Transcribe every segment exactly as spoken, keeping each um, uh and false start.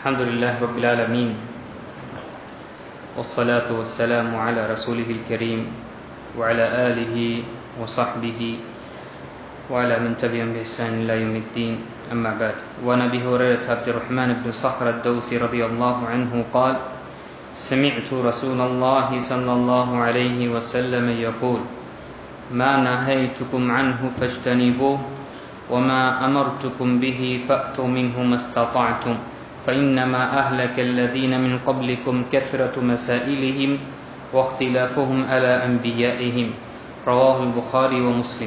الحمد لله رب العالمين والصلاة والسلام على رسوله الكريم وعلى آله وصحبه وعلى من تبعهم بإحسان إلى يوم الدين أما بعد. وعن أبي هريرة عبد الرحمن بن صخر الدوسي رضي الله عنه قال: سمعت رسول الله صلى الله عليه وسلم يقول: ما نهيتكم عنه فاجتنبوه وما أمرتكم به فأتوا منه ما استطعتم فإنما أهلك الذين من قبلكم كثرة مسائلهم واختلافهم على أنبيائهم. رواه البخاري ومسلم.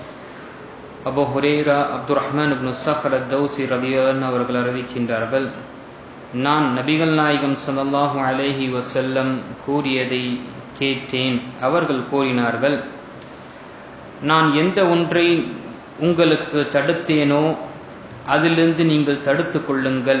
Abu Hurairah Abdur Rahman ibn Sakhr அத்-தௌஸி ரலியல்லாஹு அன்ஹு அவர்கள் அறிவிக்கின்றார்கள், நான் நபிகள் நாயகம் ஸல்லல்லாஹு அலைஹி வஸல்லம் கூறியதை கேட்டேன். அவர்கள் கூறினார்கள், நான் எந்த ஒன்றை உங்களுக்கு தடுத்தேனோ அதிலிருந்து நீங்கள் தடுத்து கொள்ளுங்கள்,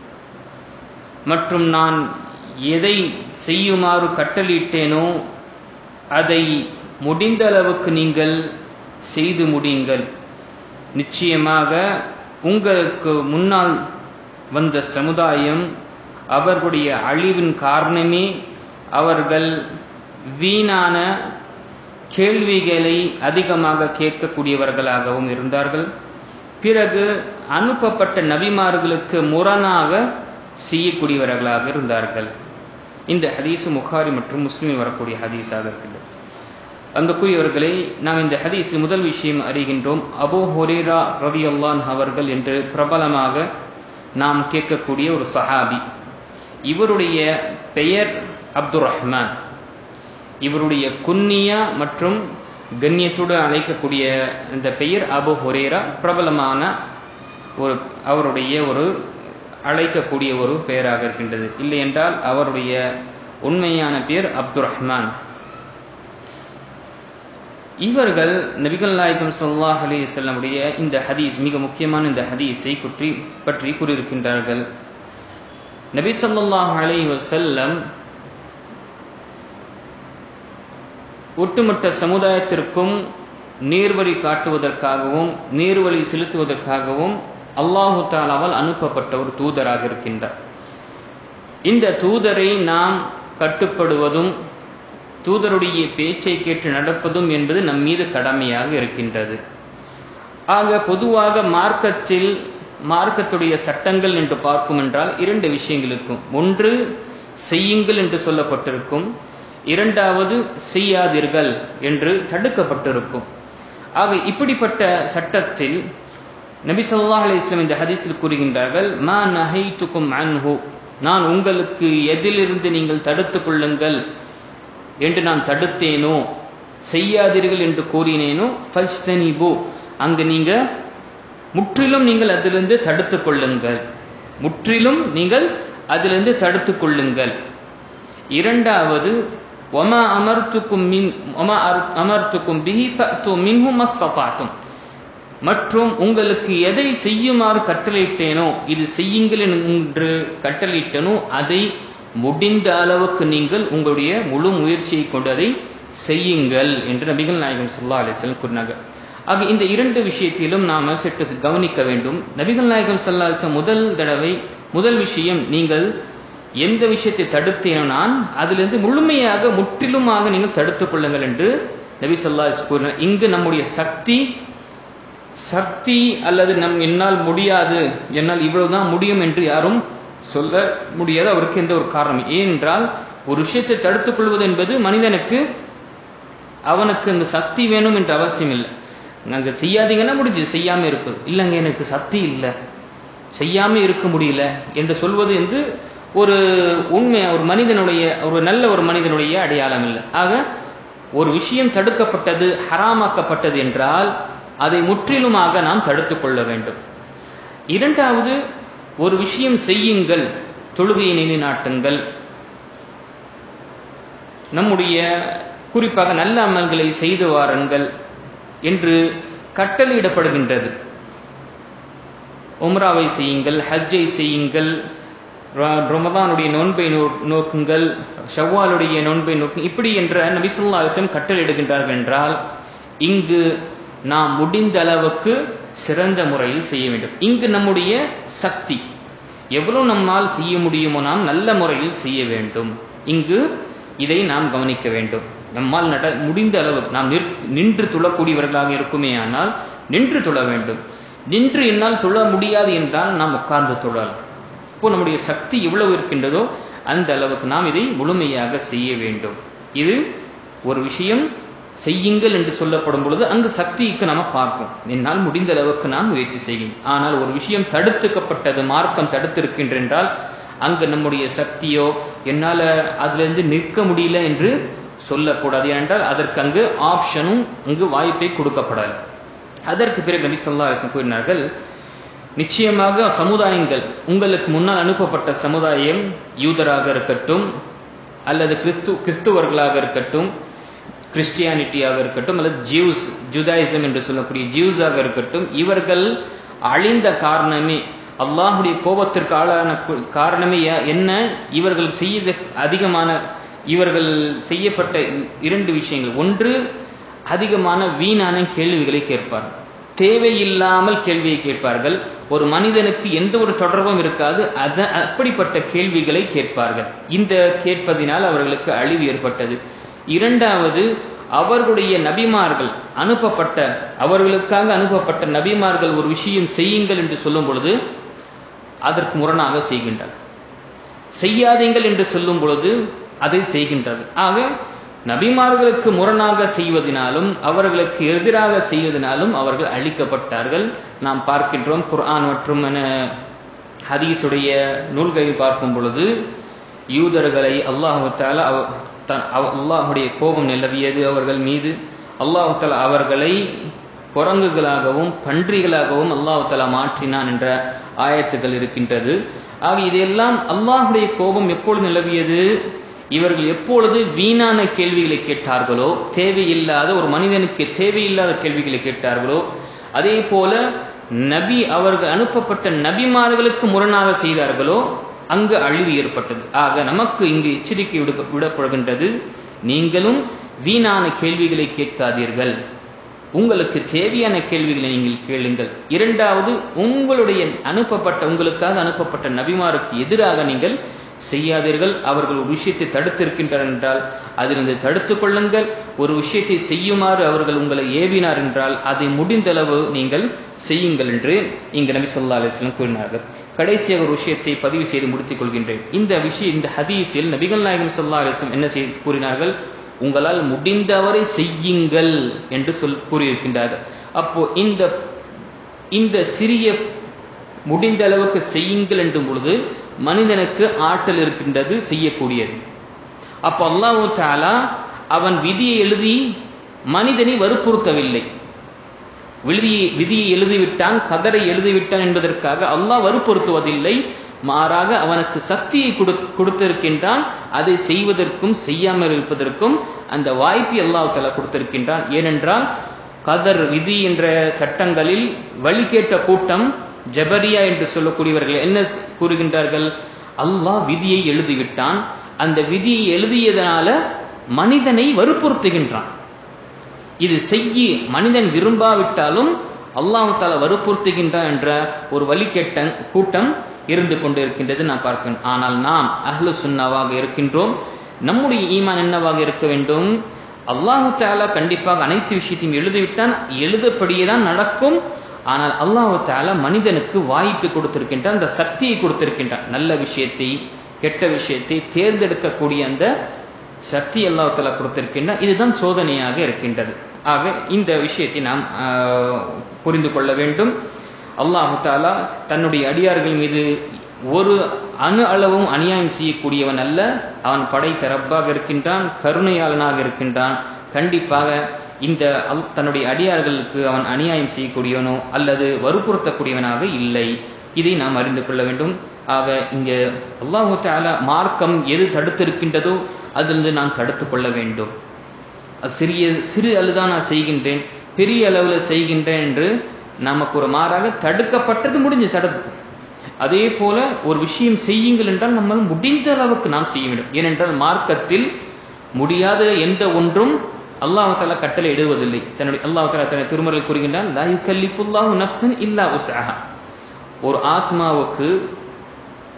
மற்றும் நான் எதை செய்யுமாறு கட்டளையிட்டேனோ அதை முடிந்த அளவுக்கு நீங்கள் செய்து முடியுங்கள். நிச்சயமாக உங்களுக்கு முன்னால் வந்த சமுதாயம் அவர்களுடைய அழிவின் காரணமே அவர்கள் வீணான கேள்விகளை அதிகமாக கேட்கக்கூடியவர்களாகவும் இருந்தார்கள். பிறகு அனுப்பப்பட்ட நபிமார்களுக்கு முரணாக செய்யக்கூடியவர்களாக இருந்தார்கள். இந்த ஹதீஸ் புகாரி மற்றும் முஸ்லிமில் வரக்கூடிய ஹதீஸாக இருக்கின்றது. அன்புக்குரியவர்களே, நாம் இந்த ஹதீஸில் முதல் விஷயம் அறிகின்றோம். அபூ ஹுரைரா ரலியல்லாஹு அன்ஹு அவர்கள் என்று பிரபலமாக நாம் கேட்கக்கூடிய ஒரு சஹாபி. இவருடைய பெயர் அப்துர் ரஹ்மான். இவருடைய குன்னியா மற்றும் கண்ணியத்தோடு அழைக்கக்கூடிய இந்த பெயர் அபூ ஹுரைரா பிரபலமான ஒரு அவருடைய ஒரு அழைக்கக்கூடிய ஒரு பெயராக இருக்கின்றது. இல்லை என்றால் அவருடைய உண்மையான பெயர் அப்துர் ரஹ்மான். இவர்கள் நபிகள் நாயகம் ஸல்லல்லாஹு அலைஹி வஸல்லம் உடைய இந்த ஹதீஸ், மிக முக்கியமான இந்த ஹதீஸை பற்றி பற்றி கூறியிருக்கின்றார்கள். நபி ஸல்லல்லாஹு அலைஹி வஸல்லம் ஒட்டுமொத்த சமுதாயத்திற்கும் நேர்வழி காட்டுவதற்காகவும் நேர்வழி செலுத்துவதற்காகவும் அல்லாஹு தஆலாவால் அனுப்பப்பட்ட ஒரு தூதராக இருக்கின்றார். இந்த தூதரை நாம் கட்டுப்படுவதும் தூதருடைய பேச்சை கேட்டு நடப்பதும் என்பது நம் மீது கடமையாக இருக்கின்றது. ஆக பொதுவாக மார்க்கத்தில் மார்க்கத்துடைய சட்டங்கள் என்று பார்க்கும் என்றால் இரண்டு விஷயங்கள் இருக்கும். ஒன்று செய்யுங்கள் என்று சொல்லப்பட்டிருக்கும், இரண்டாவது செய்யாதீர்கள் என்று தடுக்கப்பட்டிருக்கும். ஆக இப்படிப்பட்ட சட்டத்தில் நபி ஸல்லல்லாஹு அலைஹி வஸல்லம் இந்த ஹதீஸில் கூறுகின்றார்கள், மா நஹைதுக்கும் அன்ஹு, நான் உங்களுக்கு எதிலிருந்து நீங்கள் தடுத்துக் கொள்ளுங்கள் என்று நான் தடுத்தேனோ, செய்யாதீர்கள் என்று கூறினேனோ, ஃபஜ்தனிபு, அங்கு நீங்க முற்றிலும் நீங்கள் அதிலிருந்து தடுத்துக் கொள்ளுங்கள், முற்றிலும் நீங்கள் அதிலிருந்து தடுத்துக் கொள்ளுங்கள். இரண்டாவது, வமா அமர்துக்கும் மின் வமா அமர்துக்கும் பிஹி ஃபஅது மின்ஹு மஸ்ததஅதும், மற்றும் உங்களுக்கு எதை செய்யுமாறு கட்டளையிட்டேனோ, இது செய்யுங்கள் என்று கட்டளையிட்டனோ அதை முடிந்த அளவுக்கு நீங்கள் உங்களுடைய முழு முயற்சியை கொண்டு அதை செய்யுங்கள் என்று நபிகள் நாயகம் ஸல்லல்லாஹு அலைஹி வஸல்லம் கூறினாங்க. ஆக இந்த இரண்டு விஷயத்திலும் நாம சற்று கவனிக்க வேண்டும். நபிகள் நாயகம் ஸல்லல்லாஹு அலைஹி வஸல்லம் முதல் தடவை முதல் விஷயம், நீங்கள் எந்த விஷயத்தை தடுத்தேனோ நான் அதிலிருந்து முழுமையாக முற்றிலுமாக நீங்கள் தடுத்துக் கொள்ளுங்கள் என்று நபி ஸல்லல்லாஹு அலைஹி வஸல்லம் கூறினார். இங்கு நம்முடைய சக்தி சக்தி அல்லது நம் என்னால் முடியாது, என்னால் இவ்வளவுதான் முடியும் என்று யாரும் சொல்ல முடியாது. அவருக்கு எந்த ஒரு காரணம். ஏனென்றால் ஒரு விஷயத்தை தடுத்துக் கொள்வது என்பது மனிதனுக்கு அவனுக்கு அந்த சக்தி வேணும் என்ற அவசியம் இல்லை. நாங்கள் செய்யாதீங்கன்னா முடிஞ்சு, செய்யாம இருப்பது இல்லைங்க, எனக்கு சக்தி இல்லை, செய்யாம இருக்க முடியல என்று சொல்வது என்று ஒரு உண்மை ஒரு மனிதனுடைய ஒரு நல்ல ஒரு மனிதனுடைய அடையாளம் இல்லை. ஆக ஒரு விஷயம் தடுக்கப்பட்டது, ஹராமாக்கப்பட்டது என்றால் அதை முற்றிலுமாக நாம் தடுத்துக் கொள்ள வேண்டும். இரண்டாவது, ஒரு விஷயம் செய்யுங்கள், தொழுகையை நிலைநாட்டுங்கள், நம்முடைய குறிப்பாக நல்ல அமல்களை செய்து வாருங்கள் என்று கட்டளையிடப்படுகின்றது. உம்ராவை செய்யுங்கள், ஹஜ்ஜை செய்யுங்கள், ரமதானுடைய நோன்பை நோக்குங்கள், ஷவ்வாலுடைய நோன்பை நோக்குங்கள், இப்படி என்ற நபி ஸல்லல்லாஹு அலைஹி வஸல்லம் கட்டளையிடுகின்றார்கள் என்றால் இங்கு நாம் முடிந்த அளவுக்கு சிறந்த முறையில் செய்ய வேண்டும். இங்கு நம்முடைய சக்தி எவ்வளவு நம்மால் செய்ய முடியுமோ நாம் நல்ல முறையில் செய்ய வேண்டும். இங்கு இதை நாம் கவனிக்க வேண்டும். நம்மால் நட முடிந்த அளவு நாம் நின்று தொழக்கூடியவர்களாக இருக்குமே ஆனால் நின்று தொழ வேண்டும். நின்று என்னால் தொழ முடியாது என்றால் நாம் உட்கார்ந்து தொழலாம். இப்போ நம்முடைய சக்தி எவ்வளவு இருக்கின்றதோ அந்த அளவுக்கு நாம் இதை முழுமையாக செய்ய வேண்டும். இது ஒரு விஷயம். செய்யுங்கள் என்று சொல்லப்படும் பொழுது அந்த சக்திக்கு நாம பார்ப்போம். என்னால் முடிந்த அளவுக்கு நாம் முயற்சி செய்யும். ஆனால் ஒரு விஷயம் தடுத்துக்கப்பட்டது, மார்க்கம் தடுத்திருக்கின்ற என்றால் அங்கு நம்முடைய சக்தியோ என்னால அதுல இருந்து நிற்க முடியல என்று சொல்லக்கூடாது. ஏனென்றால் அதற்கு அங்கு ஆப்ஷனும் அங்கு வாய்ப்பை கொடுக்கப்படாது. அதற்கு பிறகு நபி ஸல்லல்லாஹு அலைஹி வஸல்லம் கூறினார்கள், நிச்சயமாக சமுதாயங்கள் உங்களுக்கு முன்னால் அனுப்பப்பட்ட சமுதாயம் யூதராக இருக்கட்டும் அல்லது கிறிஸ்து கிறிஸ்துவர்களாக இருக்கட்டும், கிறிஸ்டியானிட்டியாக இருக்கட்டும் அல்லது ஜியூஸ் ஜுதாயிசம் என்று சொல்லக்கூடிய ஜியூஸாக இருக்கட்டும், இவர்கள் அழிந்த காரணமே அல்லாஹுடைய கோபத்திற்கு ஆளான காரணமே என்ன? இவர்கள் செய்த அதிகமான இவர்கள் செய்யப்பட்ட இரண்டு விஷயங்கள். ஒன்று, அதிகமான வீணான கேள்விகளை கேட்பார்கள். தேவையில்லாமல் கேள்வியை கேட்பார்கள். ஒரு மனிதனுக்கு எந்த ஒரு தொடர்பும் இருக்காது, அத அப்படிப்பட்ட கேள்விகளை கேட்பார்கள். இந்த கேட்பதினால் அவர்களுக்கு அழிவு ஏற்பட்டது. இரண்டாவது, அவர்களுடைய நபிமார்கள் அனுப்பப்பட்ட அவர்களுக்காக அனுப்பப்பட்ட நபிமார்கள் ஒரு விஷயம் செய்யுங்கள் என்று சொல்லும் பொழுது அதற்கு முரணாக செய்கின்றார்கள். செய்யாதீங்கள் என்று சொல்லும் பொழுது அதை செய்கின்றார்கள். ஆக நபிமார்களுக்கு முரணாக செய்வதனாலும் அவர்களுக்கு எதிராக செய்வதனாலும் அவர்கள் அழிக்கப்பட்டார்கள். நாம் பார்க்கின்றோம். குர்ஆன் மற்றும் ஹதீஸுடைய நூல்களில் பார்க்கும் பொழுது யூதர்களை அல்லாஹ் தஆலா அல்லாஹுடைய கோபம் நிலவியது அவர்கள் மீது. அல்லாஹ் தஆலா அவர்களை குரங்குகளாகவும் பன்றிகளாகவும் அல்லாஹ் தஆலா மாற்றினான் என்ற ஆயத்துகள் இருக்கின்றது. ஆக இதெல்லாம் அல்லாஹுடைய கோபம் எப்பொழுது நிலவியது? இவர்கள் எப்பொழுது வீணான கேள்விகளை கேட்டார்களோ, தேவையில்லாத ஒரு மனிதனுக்கு தேவையில்லாத கேள்விகளை கேட்டார்களோ, அதே போல நபி அவர்கள் அனுப்பப்பட்ட நபிமார்களுக்கு முரணாக செய்தார்களோ அங்கு அழிவு ஏற்பட்டது. ஆக நமக்கு இங்கு எச்சரிக்கை விடப்படுகின்றது, நீங்களும் வீணான கேள்விகளை கேட்காதீர்கள். உங்களுக்கு தேவையான கேள்விகளை நீங்கள் கேளுங்கள். இரண்டாவது, உங்களுடைய அனுப்பப்பட்ட உங்களுக்காக அனுப்பப்பட்ட நபிமாருக்கு எதிராக நீங்கள் செய்யாதீர்கள். அவர்கள் ஒரு விஷயத்தை தடுத்திருக்கின்றனர் என்றால் அதிலிருந்து தடுத்துக் கொள்ளுங்கள். ஒரு விஷயத்தை செய்யுமாறு அவர்கள் உங்களை ஏவினார் என்றால் அதை முடிந்தளவு நீங்கள் செய்யுங்கள் என்று இங்கு நபி ஸல்லல்லாஹு அலைஹி வஸல்லம் கூறினார்கள். கடைசியாக ஒரு விஷயத்தை பதிவு செய்து முடித்துக் கொள்கின்றேன். இந்த விஷயம் இந்த ஹதீஸில் நபிகள் நாயகம் ஸல்லல்லாஹு அலைஹி வஸல்லம் என்ன செய்து கூறினார்கள்? உங்களால் முடிந்தவரை செய்யுங்கள் என்று சொல் கூறியிருக்கின்றார்கள். அப்போ இந்த இந்த சிறிய முடிந்த அளவுக்கு செய்யுங்கள் என்றும் பொழுது மனிதனுக்கு ஆற்றல் இருக்கின்றது செய்யக்கூடியது. அப்போ அல்லாஹ் தஆலா அவன் விதியை எழுதி மனிதனை வற்புறுத்தவில்லை. விதியை விதியை எழுதிவிட்டான், கதரை எழுதிவிட்டான் என்பதற்காக அல்லாஹ் வற்புறுத்துவதில்லை. மாறாக அவனுக்கு சக்தியை கொடுத்திருக்கின்றான். அதை செய்வதற்கும் செய்யாமல் இருப்பதற்கும் அந்த வாய்ப்பை அல்லாஹ் தஆலா கொடுத்திருக்கின்றான். ஏனென்றால் கதர் விதி என்ற சட்டங்களில் வழி கேட்ட கூட்டம் ஜபரியா என்று சொல்லக்கூடியவர்கள் என்ன கூறுகின்றார்கள்? அல்லாஹ் விதியை எழுதிவிட்டான், அந்த விதியை எழுதியதனால மனிதனை வற்புறுத்துகின்றான். இது செய்ய மனிதன் விரும்பாவிட்டாலும் அல்லாஹ் தஆலா வற்புறுத்துகின்றான் என்ற ஒரு வழி கேட்ட கூட்டம் இருந்து கொண்டிருக்கின்றது நாம் பார்க்கிறோம். ஆனால் நாம் அஹ்லு சுன்னாவாக இருக்கின்றோம். நம்முடைய ஈமான் என்னவாக இருக்க வேண்டும்? அல்லாஹ் தஆலா கண்டிப்பாக அனைத்து விஷயத்தையும் எழுதிவிட்டான், எழுதப்படியே தான் நடக்கும். ஆனால் அல்லாஹ் தஆலா மனிதனுக்கு வாய்ப்பு கொடுத்திருக்கின்றான், அந்த சக்தியை கொடுத்திருக்கின்றான். நல்ல விஷயத்தை கெட்ட விஷயத்தை தேர்ந்தெடுக்கக்கூடிய அந்த சக்தி அல்லாஹ் தஆலா கொடுத்திருக்கின்றான். இதுதான் சோதனையாக இருக்கின்றது. ஆக இந்த விஷயத்தை நாம் புரிந்து கொள்ள வேண்டும். அல்லாஹ் தஆலா தன்னுடைய அடியார்கள் மீது ஒரு அணு அளவும் அநியாயம் செய்யக்கூடியவன் அல்ல. அவன் படைத்த ரப்பாக இருக்கின்றான், கருணையாளனாக இருக்கின்றான். கண்டிப்பாக இந்த தன்னுடைய அடியார்களுக்கு அவன் அநியாயம் செய்யக்கூடியவனோ அல்லது வற்புறுத்தக்கூடியவனாக இல்லை. இதை நாம் அறிந்து கொள்ள வேண்டும். ஆக இங்கே அல்லாஹ் தஆலா மார்க்கம் எது தடுத்திருக்கின்றதோ அதிலிருந்து நான் தடுத்துக் கொள்ள வேண்டும். அது சிறிய சிறு அளவுதான் நான் செய்கின்றேன், பெரிய அளவில் செய்கின்றேன் என்று நமக்கு ஒரு மாறாக தடுக்கப்பட்டது முடிஞ்சு தடுத்து. அதே போல ஒரு விஷயம் செய்யுங்கள் என்றால் நம்ம முடிந்த அளவுக்கு நாம் செய்ய வேண்டும். ஏனென்றால் மார்க்கத்தில் முடியாத எந்த ஒன்றும் அல்லாஹ் தஆலா கட்டளை இடுவதில்லை. தன்னுடைய அல்லாஹ் தஆலா தன்னுடைய திருமறையில் கூறுகின்றான், லா யுகல்லிஃபுல்லாஹு நஃப்ஸன் இல்லா உஸ்அஹா. ஒரு ஆத்மாவுக்கு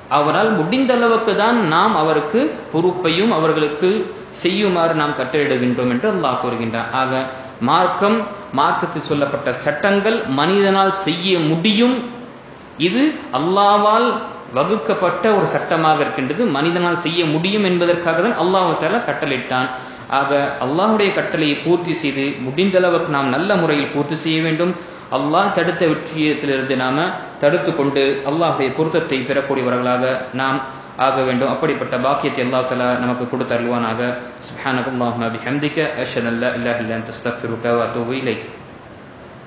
அவரால் முடிந்த அளவுக்கு தான் நாம் அவருக்கு பொறுப்பையும் அவர்களுக்கு செய்யுமாறு நாம் கட்டளையிடுகின்றோம் என்று அல்லாஹ் கூறுகின்றான். ஆக மார்க்கம், மார்க்கத்தில் சொல்லப்பட்ட சட்டங்கள் மனிதனால் செய்ய முடியும். இது அல்லாஹ்வால் வகுக்கப்பட்ட ஒரு சட்டமாக இருக்கின்றது. மனிதனால் செய்ய முடியும் என்பதற்காக தான் அல்லாஹ் தஆலா கட்டளையிட்டான். ஆக அல்லாஹ்வுடைய கட்டளையை பூர்த்தி செய்து முடிந்த அளவுக்கு நாம் நல்ல முறையில் பூர்த்தி செய்ய வேண்டும். அல்லாஹ் தடுத்த விஷயத்திலிருந்து நாம தடுத்து கொண்டு அல்லாஹ்வுடைய பொருத்தத்தை பெறக்கூடியவர்களாக நாம் ஆக வேண்டும். அப்படிப்பட்ட பாக்கியத்தை அல்லாஹ் தஆலா நமக்கு கொடுத்து அருள்வானாக. சுப்ஹானல்லாஹி வ பிஹம்திக அஷ்ஹது அல்லா இலாஹா இல்லா அன்த அஸ்தக்ஃபிருக வ அத்தூபு இலைக்.